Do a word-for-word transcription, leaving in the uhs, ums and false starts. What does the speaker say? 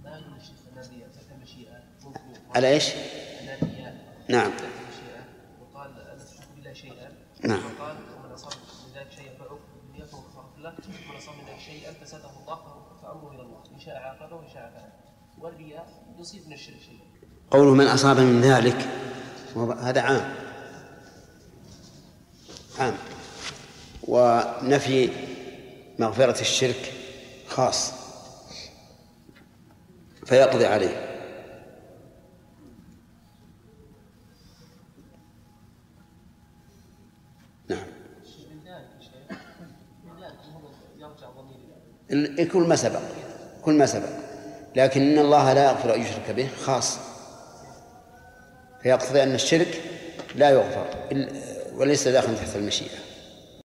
على إيش؟ نعم. وقال أن تشرك بالله شيئا. نعم. وقال ومن أصاب من ذلك شيئا فعوف بنيته وكفر بالله، ومن أصاب من ذلك شيئا فسده الله فأمره إلى الله إن شاء عاقبه وإن شاء عفا. والرياء يصيب من الشرك شيئا. قوله من أصاب من ذلك هذا عام عام، ونفي مغفرة الشرك خاص فيقضي عليه. نعم. كل ما سبق كل ما سبق لكن إن الله لا يغفر أن يشرك به خاص، فيقتضي أن الشرك لا يغفر وليس داخل تحت المشيئة.